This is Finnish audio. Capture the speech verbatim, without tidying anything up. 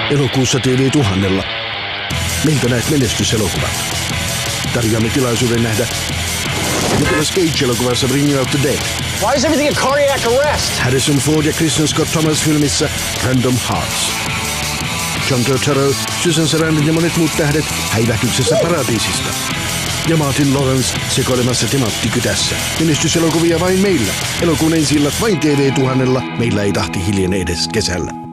Elokuussa T V tuhannella. Meiltä näet menestyselokuvat. Tarjoamme tilaisuuden nähdä Nicolas Cage-elokuvassa Bring Out the Dead. Why is everything a cardiac arrest? Harrison Ford ja Kristen Scott Thomas-filmissä Random Hearts. John Turturro, Susan Sarandon ja monet muut tähdet Häivähdyksessä paratiisista. Ja Martin Lawrence sekoilemassa Timantti-kytässä. Menestyselokuvia vain meillä. Elokuun ensi illat vain T V tuhannella. Meillä ei tahti hiljene edes kesällä.